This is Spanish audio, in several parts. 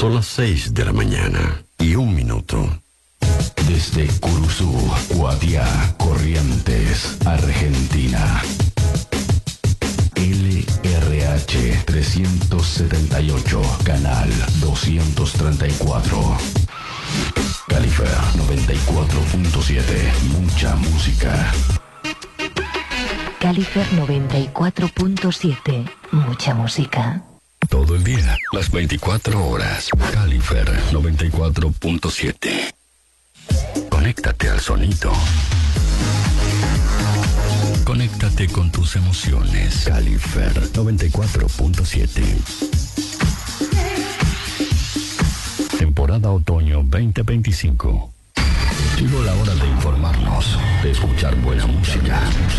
Son las 6 de la mañana y 1 minuto. Desde Curuzú, Guadiá, Corrientes, Argentina. LRH 378, canal 234. Califer 94.7, mucha música. Califer 94.7, mucha música. Todo el día, las 24 horas. Califer 94.7. Conéctate al sonido. Conéctate con tus emociones. Califer 94.7. Temporada otoño 2025. Llegó la hora de informarnos, de escuchar buena música.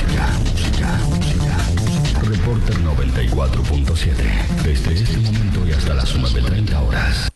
Reporter 94.7. Desde este momento y hasta las 9:30 horas.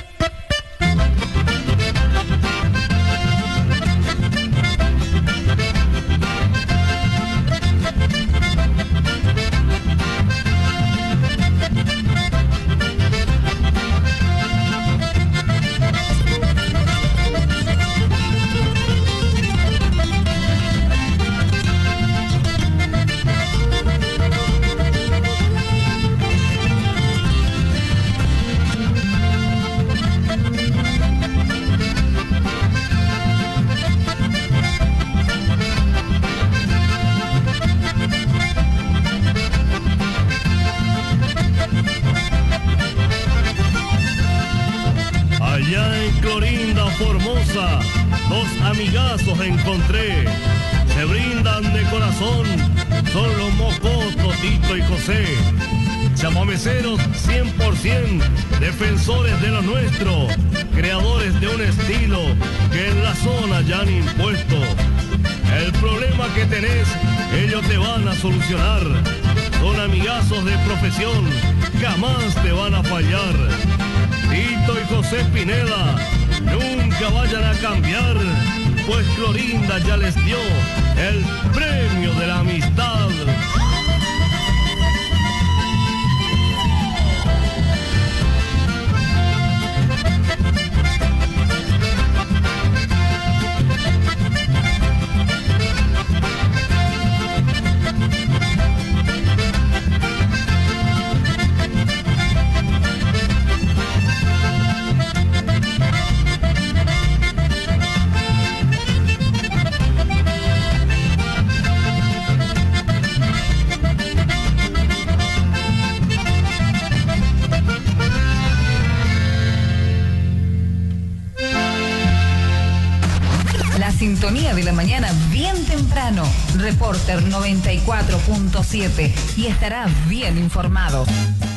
Formosa, dos amigazos encontré, se brindan de corazón, son los Mocoto, Tito y José, chamameceros 100%, defensores de lo nuestro, creadores de un estilo que en la zona ya han impuesto. El problema que tenés, ellos te van a solucionar, son amigazos de profesión, jamás te van a fallar. Tito y José Pineda, nunca vayan a cambiar, pues Clorinda ya les dio el premio de la amistad. Sintonía de la mañana bien temprano. Reporter 94.7 y estará bien informado.